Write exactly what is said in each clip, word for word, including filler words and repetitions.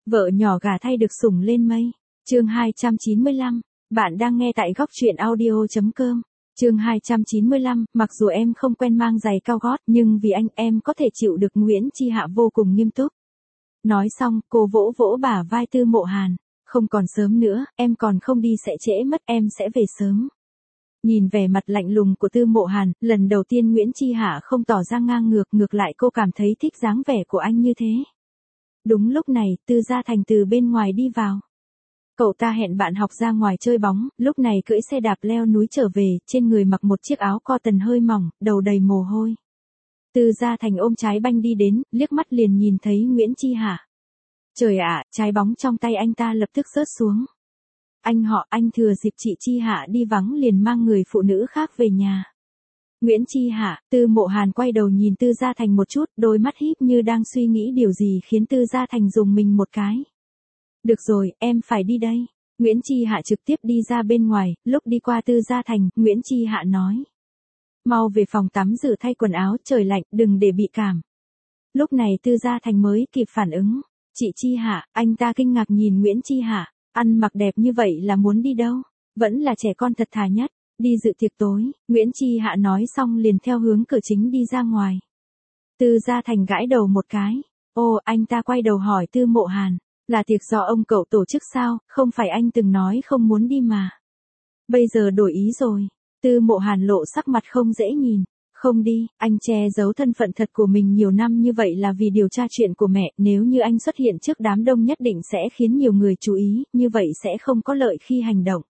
Vợ nhỏ gả thay được sủng lên mây. Chương hai trăm chín mươi lăm. Bạn đang nghe tại góc truyện audio chấm com. Chương hai trăm chín mươi lăm, mặc dù em không quen mang giày cao gót, nhưng vì anh em có thể chịu được. Nguyễn Chi Hạ vô cùng nghiêm túc. Nói xong, cô vỗ vỗ bả vai Tư Mộ Hàn. Không còn sớm nữa, em còn không đi sẽ trễ mất, em sẽ về sớm. Nhìn vẻ mặt lạnh lùng của Tư Mộ Hàn, lần đầu tiên Nguyễn Chi Hạ không tỏ ra ngang ngược, ngược lại cô cảm thấy thích dáng vẻ của anh như thế. Đúng lúc này, Tư Gia Thành từ bên ngoài đi vào. Cậu ta hẹn bạn học ra ngoài chơi bóng, lúc này cưỡi xe đạp leo núi trở về, trên người mặc một chiếc áo cotton hơi mỏng, đầu đầy mồ hôi. Tư Gia Thành ôm trái banh đi đến, liếc mắt liền nhìn thấy Nguyễn Chi Hạ. Trời ạ, trái bóng trong tay anh ta lập tức rớt xuống. Anh họ, anh thừa dịp chị Chi Hạ đi vắng liền mang người phụ nữ khác về nhà. Nguyễn Chi Hạ, Tư Mộ Hàn quay đầu nhìn Tư Gia Thành một chút, đôi mắt híp như đang suy nghĩ điều gì khiến Tư Gia Thành rùng mình một cái. Được rồi, em phải đi đây. Nguyễn Chi Hạ trực tiếp đi ra bên ngoài, lúc đi qua Tư Gia Thành, Nguyễn Chi Hạ nói. Mau về phòng tắm rửa thay quần áo, trời lạnh, đừng để bị cảm. Lúc này Tư Gia Thành mới kịp phản ứng. Chị Chi Hạ, anh ta kinh ngạc nhìn Nguyễn Chi Hạ, ăn mặc đẹp như vậy là muốn đi đâu? Vẫn là trẻ con thật thà nhất. Đi dự tiệc tối, Nguyễn Chi Hạ nói xong liền theo hướng cửa chính đi ra ngoài. Tư Gia Thành gãi đầu một cái. Ô, anh ta quay đầu hỏi Tư Mộ Hàn. Là tiệc do ông cậu tổ chức sao, không phải anh từng nói không muốn đi mà. Bây giờ đổi ý rồi. Tư Mộ Hàn lộ sắc mặt không dễ nhìn. Không đi, anh che giấu thân phận thật của mình nhiều năm như vậy là vì điều tra chuyện của mẹ, nếu như anh xuất hiện trước đám đông nhất định sẽ khiến nhiều người chú ý, như vậy sẽ không có lợi khi hành động.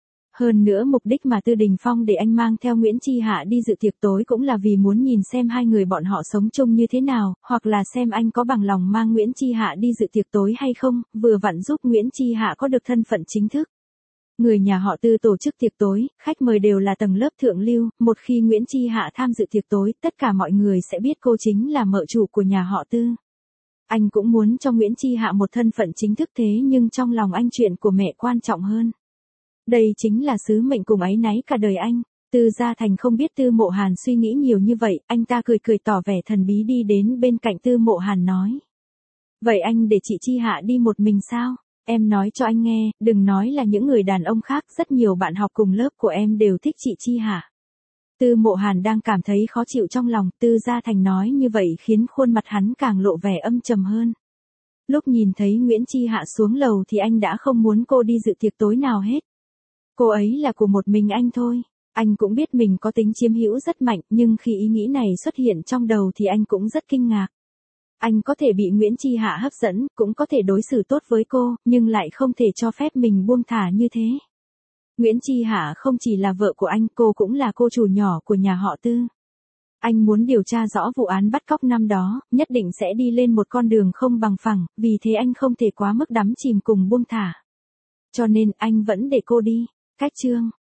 Hơn nữa mục đích mà Tư Đình Phong để anh mang theo Nguyễn Chi Hạ đi dự tiệc tối cũng là vì muốn nhìn xem hai người bọn họ sống chung như thế nào, hoặc là xem anh có bằng lòng mang Nguyễn Chi Hạ đi dự tiệc tối hay không, vừa vặn giúp Nguyễn Chi Hạ có được thân phận chính thức. Người nhà họ Tư tổ chức tiệc tối, khách mời đều là tầng lớp thượng lưu, một khi Nguyễn Chi Hạ tham dự tiệc tối, tất cả mọi người sẽ biết cô chính là mợ chủ của nhà họ Tư. Anh cũng muốn cho Nguyễn Chi Hạ một thân phận chính thức thế nhưng trong lòng anh chuyện của mẹ quan trọng hơn. Đây chính là sứ mệnh cùng áy náy cả đời anh. Tư Gia Thành không biết Tư Mộ Hàn suy nghĩ nhiều như vậy, anh ta cười cười tỏ vẻ thần bí đi đến bên cạnh Tư Mộ Hàn nói. Vậy anh để chị Chi Hạ đi một mình sao? Em nói cho anh nghe, đừng nói là những người đàn ông khác, rất nhiều bạn học cùng lớp của em đều thích chị Chi Hạ. Tư Mộ Hàn đang cảm thấy khó chịu trong lòng, Tư Gia Thành nói như vậy khiến khuôn mặt hắn càng lộ vẻ âm trầm hơn. Lúc nhìn thấy Nguyễn Chi Hạ xuống lầu thì anh đã không muốn cô đi dự tiệc tối nào hết. Cô ấy là của một mình anh thôi. Anh cũng biết mình có tính chiếm hữu rất mạnh, nhưng khi ý nghĩ này xuất hiện trong đầu thì anh cũng rất kinh ngạc. Anh có thể bị Nguyễn Chi Hạ hấp dẫn, cũng có thể đối xử tốt với cô, nhưng lại không thể cho phép mình buông thả như thế. Nguyễn Chi Hạ không chỉ là vợ của anh, cô cũng là cô chủ nhỏ của nhà họ Tư. Anh muốn điều tra rõ vụ án bắt cóc năm đó, nhất định sẽ đi lên một con đường không bằng phẳng, vì thế anh không thể quá mức đắm chìm cùng buông thả. Cho nên anh vẫn để cô đi. Cách chương